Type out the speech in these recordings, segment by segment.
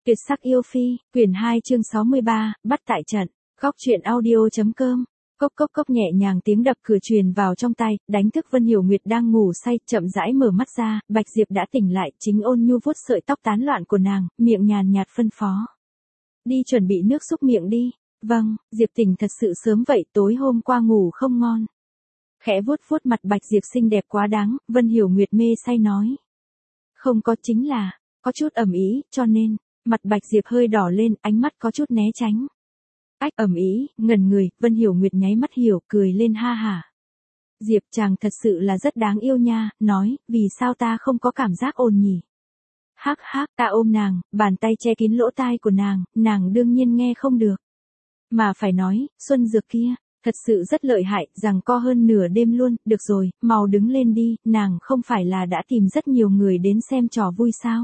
Tuyệt sắc yêu phi, quyển 2 chương 63, bắt tại trận. Góc truyện audio.com. Cốc cốc cốc nhẹ nhàng tiếng đập cửa truyền vào trong tai, đánh thức Vân Hiểu Nguyệt đang ngủ say, chậm rãi mở mắt ra, Bạch Diệp đã tỉnh lại, chính ôn nhu vuốt sợi tóc tán loạn của nàng, miệng nhàn nhạt phân phó. Đi chuẩn bị nước súc miệng đi. Vâng, Diệp tỉnh thật sự sớm vậy, tối hôm qua ngủ không ngon. Khẽ vuốt vuốt mặt Bạch Diệp xinh đẹp quá đáng, Vân Hiểu Nguyệt mê say nói. Không có, chính là, có chút ẩm ý, cho nên, mặt Bạch Diệp hơi đỏ lên, ánh mắt có chút né tránh. Ách, ẩm ý, ngẩn người, Vân Hiểu Nguyệt nháy mắt hiểu, cười lên ha hả. Diệp chàng thật sự là rất đáng yêu nha, nói, vì sao ta không có cảm giác ồn nhỉ? Hắc hắc, ta ôm nàng, bàn tay che kín lỗ tai của nàng đương nhiên nghe không được. Mà phải nói, Xuân Dược kia, thật sự rất lợi hại, rằng co hơn nửa đêm luôn, được rồi, mau đứng lên đi, nàng không phải là đã tìm rất nhiều người đến xem trò vui sao?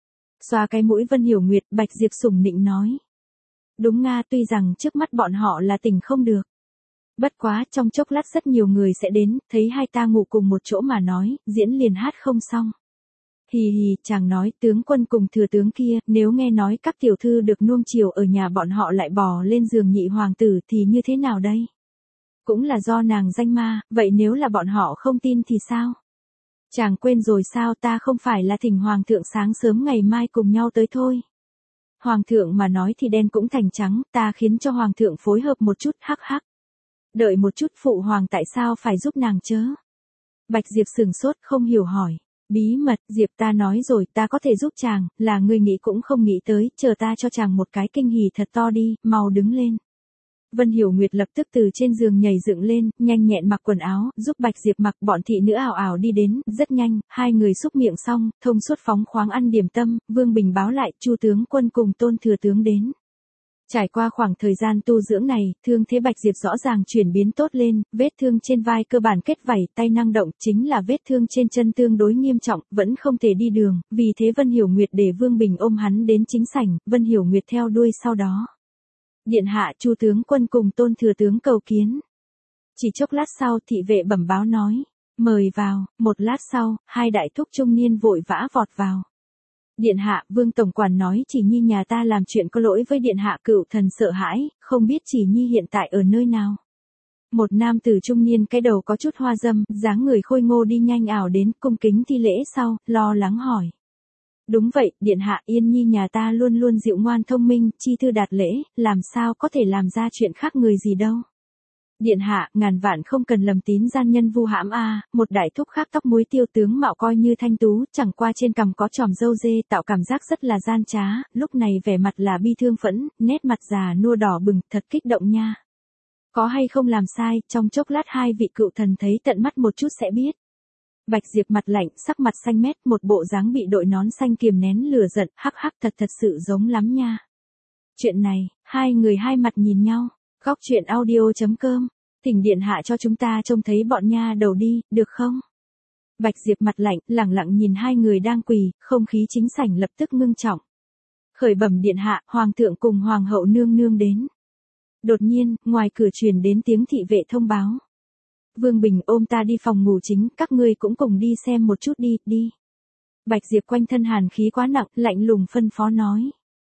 Xoa cái mũi Vân Hiểu Nguyệt, Bạch Diệp sủng nịnh nói. Đúng nga, tuy rằng trước mắt bọn họ là tỉnh không được. Bất quá, trong chốc lát rất nhiều người sẽ đến, thấy hai ta ngủ cùng một chỗ mà nói, diễn liền hát không xong. Hì hì, chàng nói, tướng quân cùng thừa tướng kia, nếu nghe nói các tiểu thư được nuông chiều ở nhà bọn họ lại bò lên giường nhị hoàng tử thì như thế nào đây? Cũng là do nàng danh ma, vậy nếu là bọn họ không tin thì sao? Chàng quên rồi sao, ta không phải là thỉnh hoàng thượng sáng sớm ngày mai cùng nhau tới thôi. Hoàng thượng mà nói thì đen cũng thành trắng, ta khiến cho hoàng thượng phối hợp một chút, hắc hắc. Đợi một chút, phụ hoàng tại sao phải giúp nàng chớ? Bạch Diệp sửng sốt không hiểu hỏi. Bí mật, Diệp ta nói rồi, ta có thể giúp chàng, là người nghĩ cũng không nghĩ tới, chờ ta cho chàng một cái kinh hỉ thật to đi, mau đứng lên. Vân Hiểu Nguyệt lập tức từ trên giường nhảy dựng lên, nhanh nhẹn mặc quần áo, giúp Bạch Diệp mặc, bọn thị nữ ảo ảo đi đến, rất nhanh, hai người xúc miệng xong, thông suốt phóng khoáng ăn điểm tâm, Vương Bình báo lại, Chu tướng quân cùng Tôn thừa tướng đến. Trải qua khoảng thời gian tu dưỡng này, thương thế Bạch Diệp rõ ràng chuyển biến tốt lên, vết thương trên vai cơ bản kết vảy, tay năng động, chính là vết thương trên chân tương đối nghiêm trọng, vẫn không thể đi đường, vì thế Vân Hiểu Nguyệt để Vương Bình ôm hắn đến chính sảnh, Vân Hiểu Nguyệt theo đuôi sau đó. Điện hạ, Chu tướng quân cùng Tôn thừa tướng cầu kiến. Chỉ chốc lát sau, thị vệ bẩm báo nói, mời vào. Một lát sau, hai đại thúc trung niên vội vã vọt vào. Điện hạ, Vương tổng quản nói Chỉ Nhi nhà ta làm chuyện có lỗi với điện hạ, cựu thần sợ hãi, không biết Chỉ Nhi hiện tại ở nơi nào. Một nam tử trung niên cái đầu có chút hoa dâm, dáng người khôi ngô đi nhanh ảo đến, cung kính thi lễ sau, lo lắng hỏi. Đúng vậy, điện hạ, Yên Nhi nhà ta luôn luôn dịu ngoan thông minh, chi thư đạt lễ, làm sao có thể làm ra chuyện khác người gì đâu. Điện hạ, ngàn vạn không cần lầm tín gian nhân vu hãm a. Một đại thúc khác tóc muối tiêu tướng mạo coi như thanh tú, chẳng qua trên cằm có chòm râu dê tạo cảm giác rất là gian trá, lúc này vẻ mặt là bi thương phẫn, nét mặt già nua đỏ bừng, thật kích động nha. Có hay không làm sai, trong chốc lát hai vị cựu thần thấy tận mắt một chút sẽ biết. Bạch Diệp mặt lạnh, sắc mặt xanh mét, một bộ dáng bị đội nón xanh kiềm nén lửa giận, hắc hắc, thật sự giống lắm nha. Chuyện này, hai người hai mặt nhìn nhau. Góc truyện audio.com. Thỉnh điện hạ cho chúng ta trông thấy bọn nha đầu đi, được không? Bạch Diệp mặt lạnh, lẳng lặng nhìn hai người đang quỳ, không khí chính sảnh lập tức ngưng trọng. Khởi bẩm điện hạ, hoàng thượng cùng hoàng hậu nương nương đến. Đột nhiên, ngoài cửa truyền đến tiếng thị vệ thông báo. Vương Bình ôm ta đi phòng ngủ chính, các ngươi cũng cùng đi xem một chút đi. Bạch Diệp quanh thân hàn khí quá nặng, lạnh lùng phân phó nói.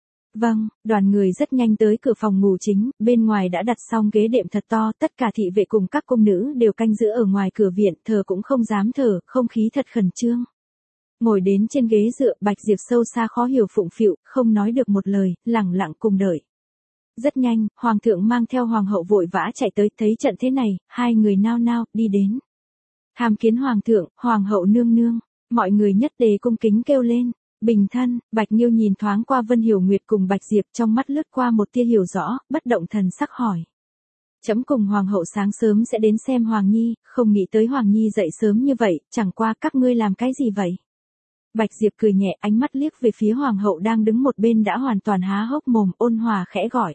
Vâng, đoàn người rất nhanh tới cửa phòng ngủ chính, bên ngoài đã đặt xong ghế đệm thật to, tất cả thị vệ cùng các cung nữ đều canh giữ ở ngoài cửa viện, thở cũng không dám thở, không khí thật khẩn trương. Ngồi đến trên ghế dựa, Bạch Diệp sâu xa khó hiểu phụng phịu, không nói được một lời, lẳng lặng cùng đợi. Rất nhanh, hoàng thượng mang theo hoàng hậu vội vã chạy tới, thấy trận thế này, hai người nao nao, đi đến. Tham kiến hoàng thượng, hoàng hậu nương nương, mọi người nhất tề cung kính kêu lên. Bình thân, Bạch Nghiêu nhìn thoáng qua Vân Hiểu Nguyệt cùng Bạch Diệp, trong mắt lướt qua một tia hiểu rõ, bất động thần sắc hỏi. Chấm cùng hoàng hậu sáng sớm sẽ đến xem Hoàng Nhi, không nghĩ tới Hoàng Nhi dậy sớm như vậy, chẳng qua các ngươi làm cái gì vậy? Bạch Diệp cười nhẹ, ánh mắt liếc về phía hoàng hậu đang đứng một bên đã hoàn toàn há hốc mồm, ôn hòa khẽ gọi.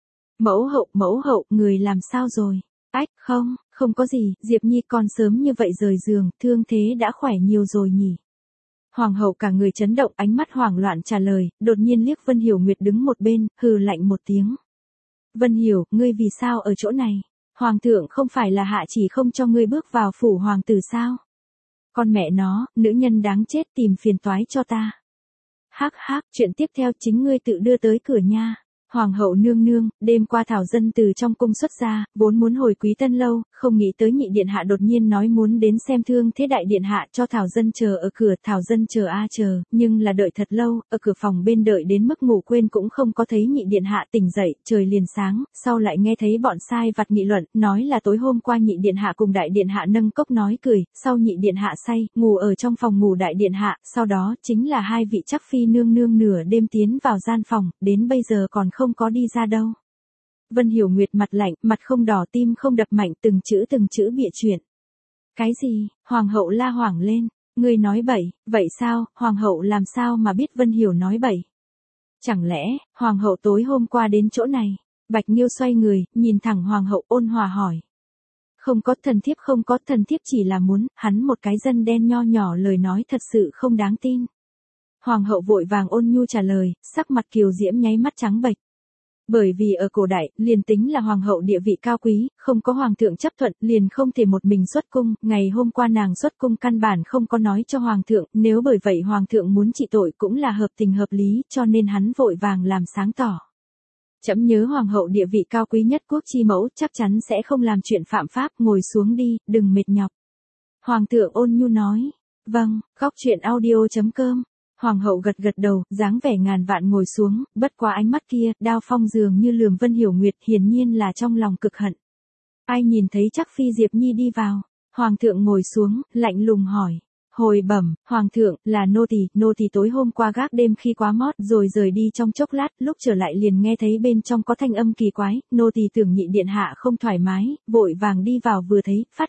Mẫu hậu, người làm sao rồi? Ách, không có gì, Diệp Nhi còn sớm như vậy rời giường, thương thế đã khỏe nhiều rồi nhỉ? Hoàng hậu cả người chấn động, ánh mắt hoảng loạn trả lời, đột nhiên liếc Vân Hiểu Nguyệt đứng một bên, hừ lạnh một tiếng. Vân Hiểu, ngươi vì sao ở chỗ này? Hoàng thượng không phải là hạ chỉ không cho ngươi bước vào phủ hoàng tử sao? Con mẹ nó, nữ nhân đáng chết tìm phiền toái cho ta. Hắc hắc, chuyện tiếp theo chính ngươi tự đưa tới cửa nha. Hoàng hậu nương nương, đêm qua Thảo Dân từ trong cung xuất ra, vốn muốn hồi Quý Tân lâu, không nghĩ tới nhị điện hạ đột nhiên nói muốn đến xem thương thế đại điện hạ cho Thảo Dân chờ ở cửa, Thảo Dân chờ chờ, nhưng là đợi thật lâu, ở cửa phòng bên đợi đến mức ngủ quên cũng không có thấy nhị điện hạ tỉnh dậy, trời liền sáng, sau lại nghe thấy bọn sai vặt nghị luận, nói là tối hôm qua nhị điện hạ cùng đại điện hạ nâng cốc nói cười, sau nhị điện hạ say, ngủ ở trong phòng ngủ đại điện hạ, sau đó chính là hai vị chắc phi nương nương nửa đêm tiến vào gian phòng, đến bây giờ còn không có đi ra đâu. Vân Hiểu Nguyệt mặt lạnh, mặt không đỏ tim không đập mạnh từng chữ bịa chuyện. Cái gì? Hoàng hậu la hoảng lên. Ngươi nói bậy, vậy sao? Hoàng hậu làm sao mà biết Vân Hiểu nói bậy? Chẳng lẽ, Hoàng hậu tối hôm qua đến chỗ này? Bạch Nghiêu xoay người, nhìn thẳng Hoàng hậu ôn hòa hỏi. Không có, thần thiếp không có, thần thiếp chỉ là muốn, hắn một cái dân đen nho nhỏ lời nói thật sự không đáng tin. Hoàng hậu vội vàng ôn nhu trả lời, sắc mặt kiều diễm nháy mắt trắng bệch. Bởi vì ở cổ đại, liền tính là hoàng hậu địa vị cao quý, không có hoàng thượng chấp thuận, liền không thể một mình xuất cung, ngày hôm qua nàng xuất cung căn bản không có nói cho hoàng thượng, nếu bởi vậy hoàng thượng muốn trị tội cũng là hợp tình hợp lý, cho nên hắn vội vàng làm sáng tỏ. Trẫm nhớ hoàng hậu địa vị cao quý nhất quốc chi mẫu, chắc chắn sẽ không làm chuyện phạm pháp, ngồi xuống đi, đừng mệt nhọc. Hoàng thượng ôn nhu nói, vâng, góc chuyện audio.com. Hoàng hậu gật gật đầu, dáng vẻ ngàn vạn ngồi xuống, bất quá ánh mắt kia, đao phong dường như lườm Vân Hiểu Nguyệt, hiển nhiên là trong lòng cực hận. Ai nhìn thấy chắc phi Diệp Nhi đi vào? Hoàng thượng ngồi xuống, lạnh lùng hỏi. Hồi bẩm, Hoàng thượng, là nô tỳ tối hôm qua gác đêm khi quá mót rồi rời đi trong chốc lát, lúc trở lại liền nghe thấy bên trong có thanh âm kỳ quái, nô tỳ tưởng nhị điện hạ không thoải mái, vội vàng đi vào vừa thấy, phát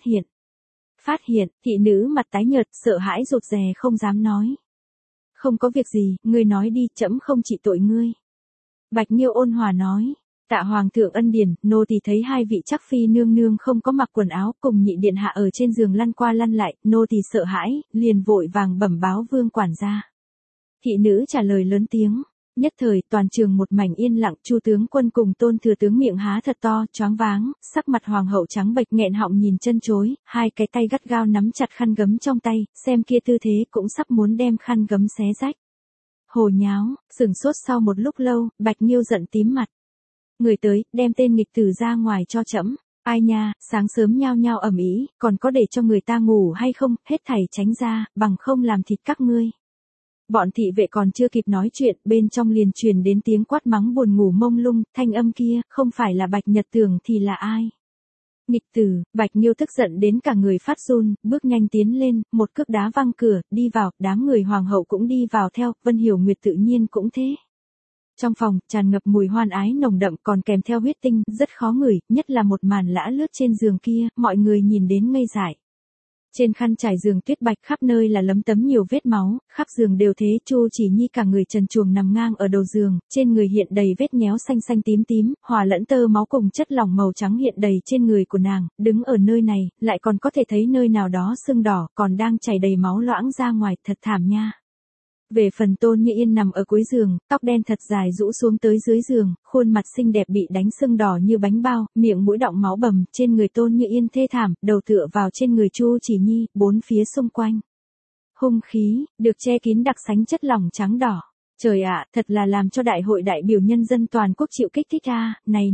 hiện, thị nữ mặt tái nhợt, sợ hãi rụt rè không dám nói. Không có việc gì, ngươi nói đi, trẫm không trị tội ngươi. Bạch Nghiêu ôn hòa nói, tạ hoàng thượng ân điển, nô tỳ thấy hai vị chắc phi nương nương không có mặc quần áo, cùng nhị điện hạ ở trên giường lăn qua lăn lại, nô tỳ sợ hãi, liền vội vàng bẩm báo vương quản gia. Thị nữ trả lời lớn tiếng. Nhất thời, toàn trường một mảnh yên lặng, Chu tướng quân cùng Tôn thừa tướng miệng há thật to, choáng váng, sắc mặt hoàng hậu trắng bệch nghẹn họng nhìn chân chối, hai cái tay gắt gao nắm chặt khăn gấm trong tay, xem kia tư thế cũng sắp muốn đem khăn gấm xé rách. Hồ nháo, sửng sốt sau một lúc lâu, Bạch Nghiêu giận tím mặt. Người tới, đem tên nghịch tử ra ngoài cho trẫm. Ai nha, sáng sớm nhao nhao ầm ĩ, còn có để cho người ta ngủ hay không, hết thảy tránh ra, bằng không làm thịt các ngươi. Bọn thị vệ còn chưa kịp nói chuyện, bên trong liền truyền đến tiếng quát mắng buồn ngủ mông lung, thanh âm kia, không phải là Bạch Nhật Tường thì là ai? Nghịch tử, Bạch Nghiêu tức giận đến cả người phát run, bước nhanh tiến lên, một cước đá văng cửa, đi vào, đám người hoàng hậu cũng đi vào theo, Vân Hiểu Nguyệt tự nhiên cũng thế. Trong phòng, tràn ngập mùi hoan ái nồng đậm còn kèm theo huyết tinh, rất khó ngửi, nhất là một màn lã lướt trên giường kia, mọi người nhìn đến ngây dại. Trên khăn trải giường tuyết bạch khắp nơi là lấm tấm nhiều vết máu, khắp giường đều thế, Chu Chỉ Nhi cả người trần truồng nằm ngang ở đầu giường, trên người hiện đầy vết nhéo xanh xanh tím tím, hòa lẫn tơ máu cùng chất lỏng màu trắng hiện đầy trên người của nàng, đứng ở nơi này, lại còn có thể thấy nơi nào đó sưng đỏ, còn đang chảy đầy máu loãng ra ngoài, thật thảm nha. Về phần Tôn Như Yên nằm ở cuối giường, tóc đen thật dài rũ xuống tới dưới giường, khuôn mặt xinh đẹp bị đánh sưng đỏ như bánh bao, miệng mũi đọng máu bầm, trên người Tôn Như Yên thê thảm, đầu tựa vào trên người Chu Chỉ Nhi, bốn phía xung quanh. Hung khí, được che kín đặc sánh chất lỏng trắng đỏ. Trời ạ, thật là làm cho đại hội đại biểu nhân dân toàn quốc chịu kích thích a, này.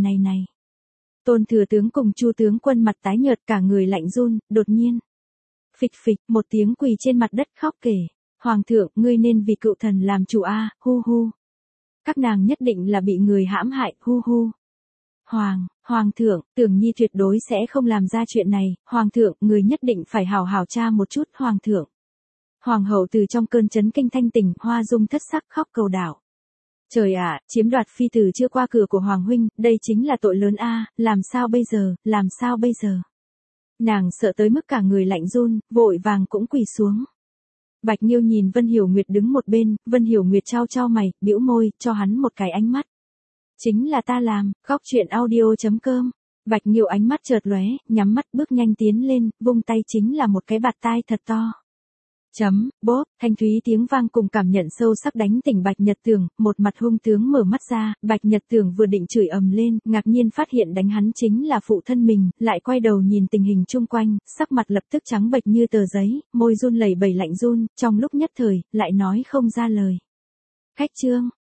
Tôn thừa tướng cùng Chu tướng quân mặt tái nhợt cả người lạnh run, đột nhiên. Phịch phịch, một tiếng quỳ trên mặt đất khóc kể. Hoàng thượng, ngươi nên vì cựu thần làm chủ a, hu hu. Các nàng nhất định là bị người hãm hại, hu hu. Hoàng thượng, Tưởng Nhi tuyệt đối sẽ không làm ra chuyện này, Hoàng thượng, người nhất định phải hào hào tra một chút, Hoàng thượng. Hoàng hậu từ trong cơn chấn kinh thanh tỉnh, hoa dung thất sắc khóc cầu đảo. Trời ạ, chiếm đoạt phi tử chưa qua cửa của Hoàng huynh, đây chính là tội lớn a, làm sao bây giờ? Nàng sợ tới mức cả người lạnh run, vội vàng cũng quỳ xuống. Bạch Nghiêu nhìn Vân Hiểu Nguyệt đứng một bên, Vân Hiểu Nguyệt chau mày, bĩu môi, cho hắn một cái ánh mắt. Chính là ta làm, góc chuyện audio.com. Bạch Nghiêu ánh mắt chợt lóe, nhắm mắt bước nhanh tiến lên, vung tay chính là một cái bạt tai thật to. Bốp, thanh thúy tiếng vang cùng cảm nhận sâu sắc đánh tỉnh Bạch Nhật Tường, một mặt hung tướng mở mắt ra, Bạch Nhật Tường vừa định chửi ầm lên, ngạc nhiên phát hiện đánh hắn chính là phụ thân mình, lại quay đầu nhìn tình hình chung quanh, sắc mặt lập tức trắng bệch như tờ giấy, môi run lẩy bẩy lạnh run, trong lúc nhất thời, lại nói không ra lời. Khách trương,